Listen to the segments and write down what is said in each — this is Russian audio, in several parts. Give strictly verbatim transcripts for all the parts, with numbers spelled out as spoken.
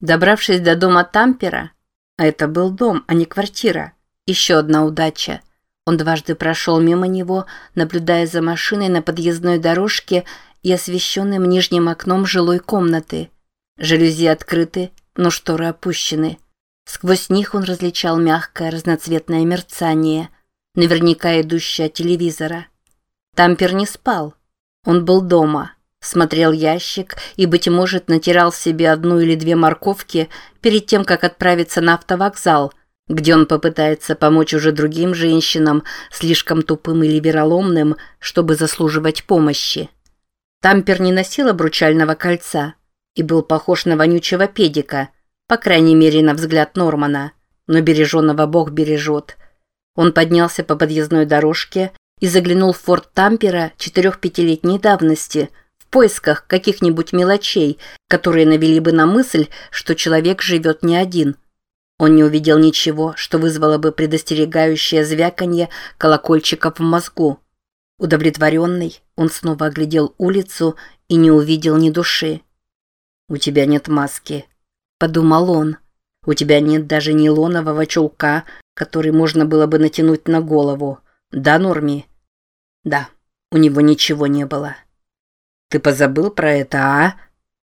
Добравшись до дома Тампера, а это был дом, а не квартира, еще одна удача. Он дважды прошел мимо него, наблюдая за машиной на подъездной дорожке и освещенным нижним окном жилой комнаты. Жалюзи открыты, но шторы опущены. Сквозь них он различал мягкое разноцветное мерцание, наверняка идущее от телевизора. Тампер не спал. Он был дома, смотрел ящик и, быть может, натирал себе одну или две морковки перед тем, как отправиться на автовокзал, где он попытается помочь уже другим женщинам, слишком тупым или вероломным, чтобы заслуживать помощи. Тампер не носил обручального кольца и был похож на вонючего педика, по крайней мере, на взгляд Нормана, но береженного Бог бережет. Он поднялся по подъездной дорожке и заглянул в форт Тампера четырех-пятилетней давности в поисках каких-нибудь мелочей, которые навели бы на мысль, что человек живет не один. Он не увидел ничего, что вызвало бы предостерегающее звяканье колокольчиков в мозгу. Удовлетворенный, он снова оглядел улицу и не увидел ни души. «У тебя нет маски», — подумал он. «У тебя нет даже нейлонового чулка, который можно было бы натянуть на голову. Да, Норми?» «Да, у него ничего не было». «Ты позабыл про это, а?»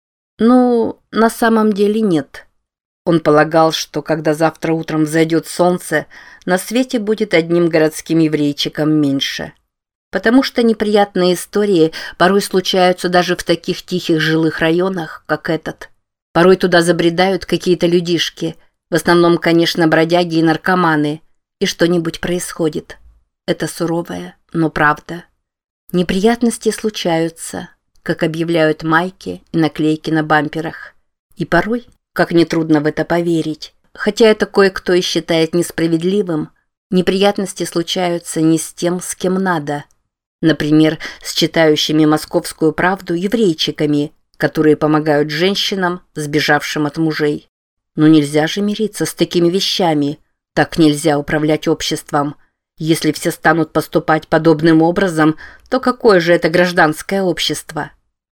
«Ну, на самом деле нет». Он полагал, что когда завтра утром взойдет солнце, на свете будет одним городским еврейчиком меньше. Потому что неприятные истории порой случаются даже в таких тихих жилых районах, как этот. Порой туда забредают какие-то людишки, в основном, конечно, бродяги и наркоманы, и что-нибудь происходит. Это суровая, но правда. Неприятности случаются, как объявляют майки и наклейки на бамперах. И порой, как нетрудно в это поверить, хотя это кое-кто и считает несправедливым, неприятности случаются не с тем, с кем надо. Например, с читающими «Московскую правду» еврейчиками, которые помогают женщинам, сбежавшим от мужей. Но нельзя же мириться с такими вещами. Так нельзя управлять обществом. Если все станут поступать подобным образом, то какое же это гражданское общество?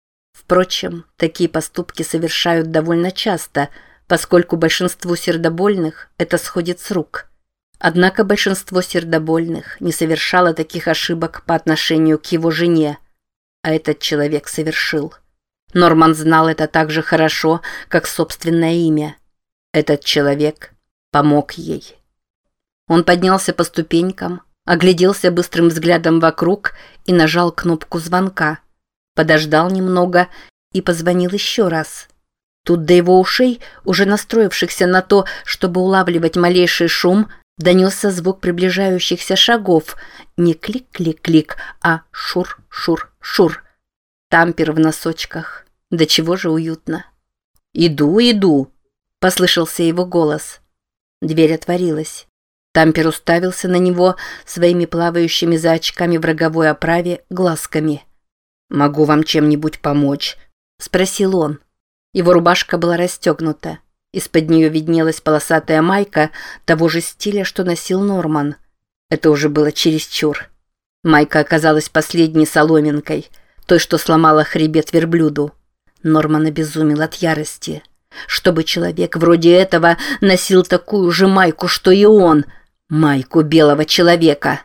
Впрочем, такие поступки совершают довольно часто, поскольку большинству сердобольных это сходит с рук. Однако большинство сердобольных не совершало таких ошибок по отношению к его жене, а этот человек совершил. Норман знал это так же хорошо, как собственное имя. Этот человек помог ей. Он поднялся по ступенькам, огляделся быстрым взглядом вокруг и нажал кнопку звонка. Подождал немного и позвонил еще раз. Тут до его ушей, уже настроившихся на то, чтобы улавливать малейший шум, донесся звук приближающихся шагов. Не клик-клик-клик, а шур-шур-шур. Тампер в носочках. Да чего же уютно. «Иду, иду», — послышался его голос. Дверь отворилась. Тампер уставился на него своими плавающими за очками в роговой оправе глазками. «Могу вам чем-нибудь помочь?» — спросил он. Его рубашка была расстегнута. Из-под нее виднелась полосатая майка того же стиля, что носил Норман. Это уже было чересчур. Майка оказалась последней соломинкой, той, что сломала хребет верблюду. Норман обезумел от ярости. Чтобы человек вроде этого носил такую же майку, что и он. Майку белого человека.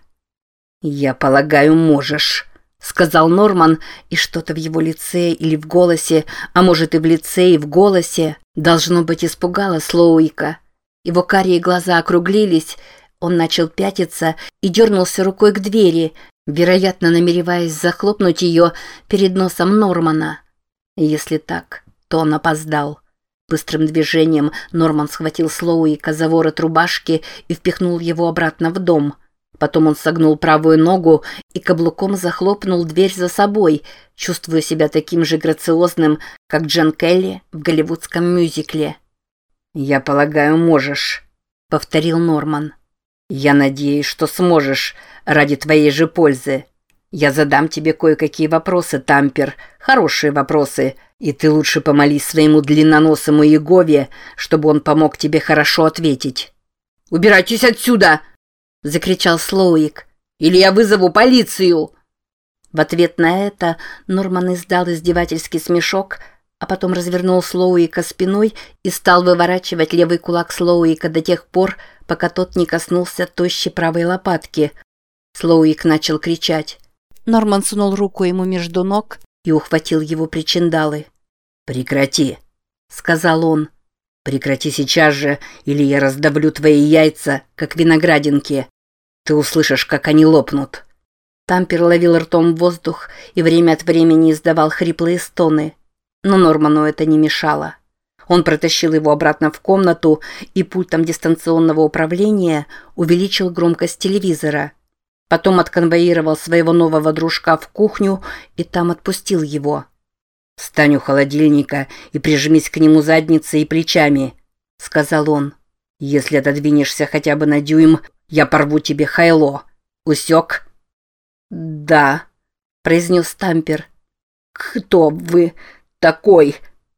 «Я полагаю, можешь», — сказал Норман, и что-то в его лице или в голосе, а может и в лице, и в голосе, должно быть, испугало Слоуика. Его карие глаза округлились, он начал пятиться и дернулся рукой к двери, вероятно, намереваясь захлопнуть ее перед носом Нормана. Если так, то он опоздал. Быстрым движением Норман схватил Слоуика за ворот рубашки и впихнул его обратно в дом. Потом он согнул правую ногу и каблуком захлопнул дверь за собой, чувствуя себя таким же грациозным, как Джон Келли в голливудском мюзикле. «Я полагаю, можешь», — повторил Норман. «Я надеюсь, что сможешь, ради твоей же пользы. Я задам тебе кое-какие вопросы, Тампер, хорошие вопросы, и ты лучше помолись своему длинноносому Иегове, чтобы он помог тебе хорошо ответить». «Убирайтесь отсюда!» — закричал Слоуик. «Или я вызову полицию!» В ответ на это Норман издал издевательский смешок, а потом развернул Слоуика спиной и стал выворачивать левый кулак Слоуика до тех пор, пока тот не коснулся тощей правой лопатки. Слоуик начал кричать. Норман сунул руку ему между ног и ухватил его причиндалы. «Прекрати», — сказал он. «Прекрати сейчас же, или я раздавлю твои яйца, как виноградинки. Ты услышишь, как они лопнут». Тампер ловил ртом воздух и время от времени издавал хриплые стоны. Но Норману это не мешало. Он протащил его обратно в комнату и пультом дистанционного управления увеличил громкость телевизора. Потом отконвоировал своего нового дружка в кухню и там отпустил его. «Встань у холодильника и прижмись к нему задницей и плечами», — сказал он. «Если отодвинешься хотя бы на дюйм, я порву тебе хайло. Усек?» «Да», — произнес Тампер. «Кто вы такой?»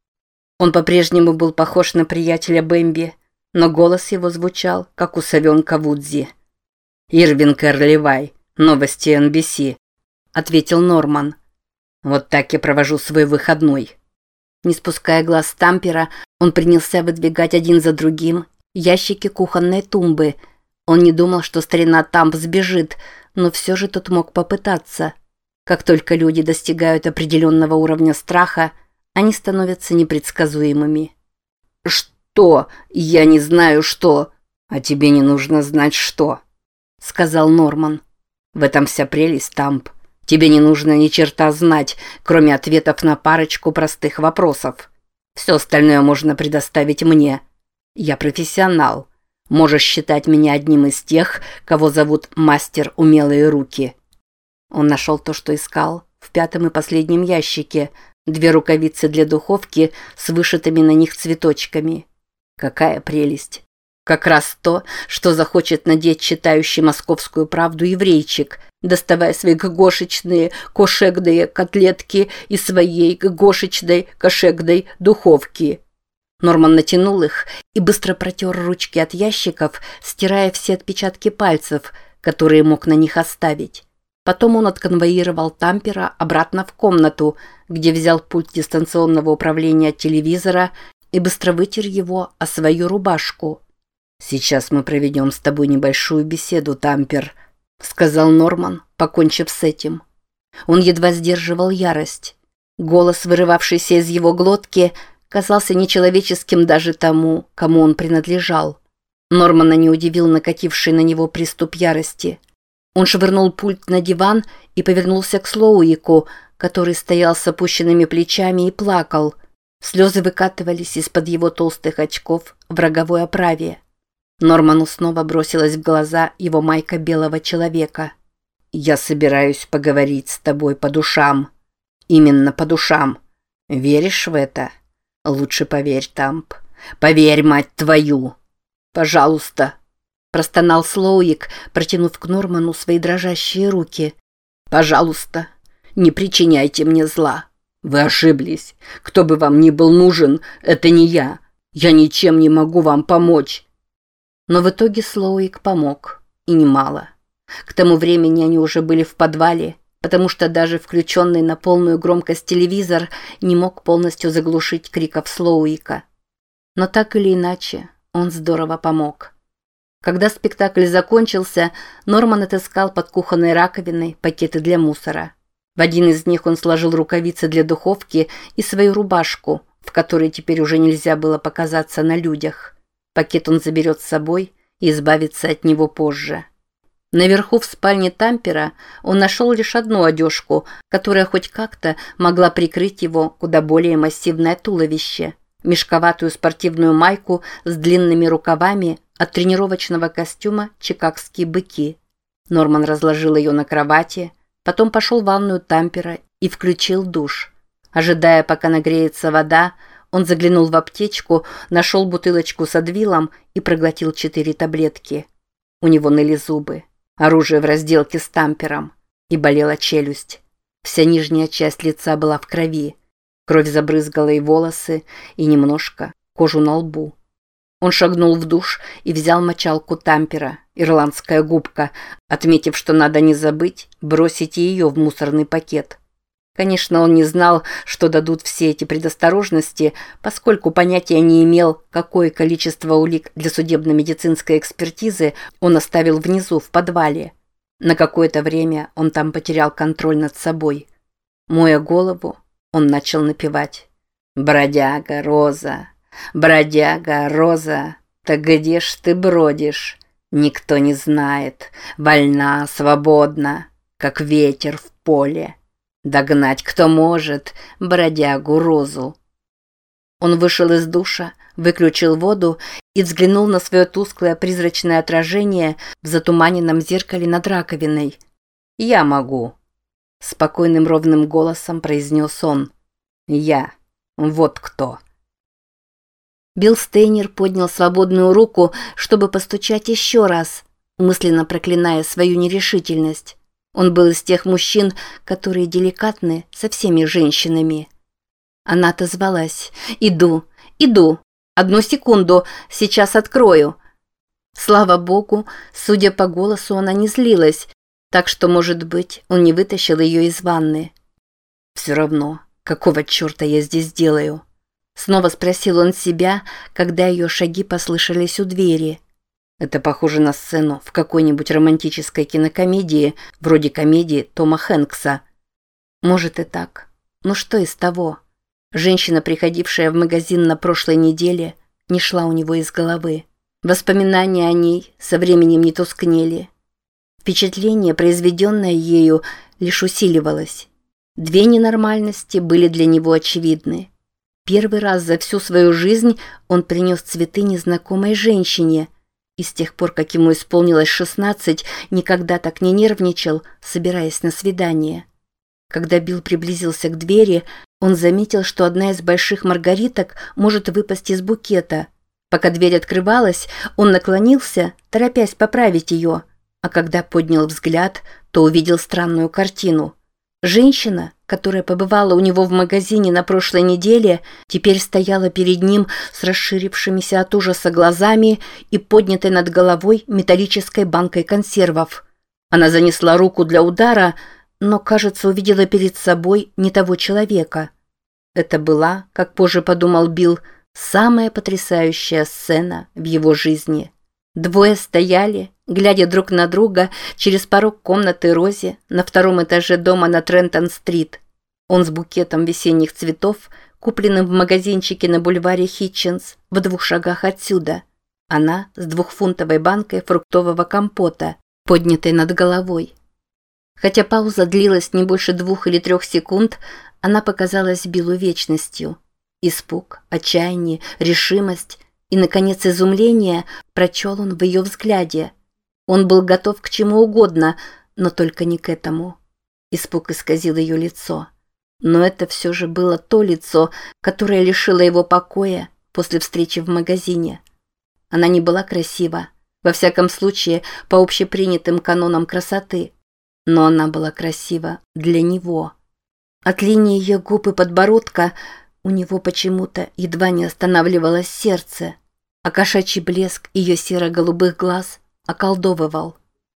Он по-прежнему был похож на приятеля Бэмби, но голос его звучал, как у совенка Вудзи. «Ирвин Кэрливай, новости эн би си», — ответил Норман. «Вот так я провожу свой выходной». Не спуская глаз с Тампера, он принялся выдвигать один за другим ящики кухонной тумбы. Он не думал, что старина Тамп сбежит, но все же тот мог попытаться. Как только люди достигают определенного уровня страха, они становятся непредсказуемыми. «Что? Я не знаю, что. А тебе не нужно знать, что», — сказал Норман. «В этом вся прелесть, Тамп. Тебе не нужно ни черта знать, кроме ответов на парочку простых вопросов. Все остальное можно предоставить мне. Я профессионал. Можешь считать меня одним из тех, кого зовут мастер умелые руки». Он нашел то, что искал, в пятом и последнем ящике. Две рукавицы для духовки с вышитыми на них цветочками. Какая прелесть! Как раз то, что захочет надеть читающий «Московскую правду» еврейчик, доставая свои гошечные кошегные котлетки из своей гошечной кошегной духовки. Норман натянул их и быстро протер ручки от ящиков, стирая все отпечатки пальцев, которые мог на них оставить. Потом он отконвоировал Тампера обратно в комнату, где взял пульт дистанционного управления от телевизора и быстро вытер его о свою рубашку. «Сейчас мы проведем с тобой небольшую беседу, Тампер», — сказал Норман, покончив с этим. Он едва сдерживал ярость. Голос, вырывавшийся из его глотки, казался нечеловеческим даже тому, кому он принадлежал. Нормана не удивил накативший на него приступ ярости. Он швырнул пульт на диван и повернулся к Слоуику, который стоял с опущенными плечами и плакал. Слезы выкатывались из-под его толстых очков в роговой оправе. Норману снова бросилась в глаза его майка белого человека. «Я собираюсь поговорить с тобой по душам. Именно по душам. Веришь в это? Лучше поверь, Тамп. Поверь, мать твою! Пожалуйста!» Простонал Слоуик, протянув к Норману свои дрожащие руки. «Пожалуйста, не причиняйте мне зла. Вы ошиблись. Кто бы вам ни был нужен, это не я. Я ничем не могу вам помочь». Но в итоге Слоуик помог. И немало. К тому времени они уже были в подвале, потому что даже включенный на полную громкость телевизор не мог полностью заглушить криков Слоуика. Но так или иначе, он здорово помог. Когда спектакль закончился, Норман отыскал под кухонной раковиной пакеты для мусора. В один из них он сложил рукавицы для духовки и свою рубашку, в которой теперь уже нельзя было показаться на людях. Пакет он заберет с собой и избавится от него позже. Наверху в спальне Тампера он нашел лишь одну одежку, которая хоть как-то могла прикрыть его куда более массивное туловище. Мешковатую спортивную майку с длинными рукавами от тренировочного костюма «Чикагские быки». Норман разложил ее на кровати, потом пошел в ванную Тампера и включил душ. Ожидая, пока нагреется вода, он заглянул в аптечку, нашел бутылочку с адвилом и проглотил четыре таблетки. У него ныли зубы, оружие в разделке с Тампером, и болела челюсть. Вся нижняя часть лица была в крови. Кровь забрызгала и волосы, и немножко кожу на лбу. Он шагнул в душ и взял мочалку Тампера, ирландская губка, отметив, что надо не забыть бросить и ее в мусорный пакет. Конечно, он не знал, что дадут все эти предосторожности, поскольку понятия не имел, какое количество улик для судебно-медицинской экспертизы он оставил внизу, в подвале. На какое-то время он там потерял контроль над собой. Моя голову, он начал напевать. «Бродяга, Роза, бродяга, Роза, так где ж ты бродишь? Никто не знает, вольна, свободна, как ветер в поле. Догнать кто может бродягу Розу». Он вышел из душа, выключил воду и взглянул на свое тусклое призрачное отражение в затуманенном зеркале над раковиной. «Я могу», — спокойным ровным голосом произнес он. «Я. Вот кто». Билл Стейнер поднял свободную руку, чтобы постучать еще раз, мысленно проклиная свою нерешительность. Он был из тех мужчин, которые деликатны со всеми женщинами. Она отозвалась. «Иду, иду. Одну секунду, сейчас открою». Слава богу, судя по голосу, она не злилась, так что, может быть, он не вытащил ее из ванны. «Все равно, какого черта я здесь делаю?» Снова спросил он себя, когда ее шаги послышались у двери. Это похоже на сцену в какой-нибудь романтической кинокомедии, вроде комедии Тома Хэнкса. Может и так. Но что из того? Женщина, приходившая в магазин на прошлой неделе, не шла у него из головы. Воспоминания о ней со временем не тускнели. Впечатление, произведенное ею, лишь усиливалось. Две ненормальности были для него очевидны. Первый раз за всю свою жизнь он принес цветы незнакомой женщине, и с тех пор, как ему исполнилось шестнадцать, никогда так не нервничал, собираясь на свидание. Когда Билл приблизился к двери, он заметил, что одна из больших маргариток может выпасть из букета. Пока дверь открывалась, он наклонился, торопясь поправить ее, а когда поднял взгляд, то увидел странную картину. Женщина, которая побывала у него в магазине на прошлой неделе, теперь стояла перед ним с расширившимися от ужаса глазами и поднятой над головой металлической банкой консервов. Она занесла руку для удара, но, кажется, увидела перед собой не того человека. Это была, как позже подумал Билл, самая потрясающая сцена в его жизни. Двое стояли, глядя друг на друга через порог комнаты Рози на втором этаже дома на Трентон-стрит. Он с букетом весенних цветов, купленным в магазинчике на бульваре Хитчинс, в двух шагах отсюда. Она с двухфунтовой банкой фруктового компота, поднятой над головой. Хотя пауза длилась не больше двух или трех секунд, она показалась Биллу вечностью. Испуг, отчаяние, решимость и, наконец, изумление прочел он в ее взгляде. Он был готов к чему угодно, но только не к этому. Испуг исказил ее лицо. Но это все же было то лицо, которое лишило его покоя после встречи в магазине. Она не была красива, во всяком случае, по общепринятым канонам красоты. Но она была красива для него. От линии ее губ и подбородка у него почему-то едва не останавливалось сердце, а кошачий блеск ее серо-голубых глаз околдовывал.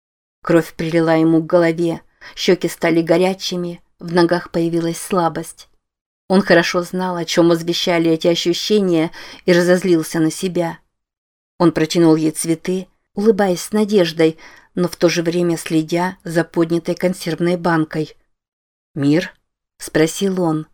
Кровь прилила ему к голове, щеки стали горячими, в ногах появилась слабость. Он хорошо знал, о чем возвещали эти ощущения, и разозлился на себя. Он протянул ей цветы, улыбаясь с надеждой, но в то же время следя за поднятой консервной банкой. «Мир?» – спросил он.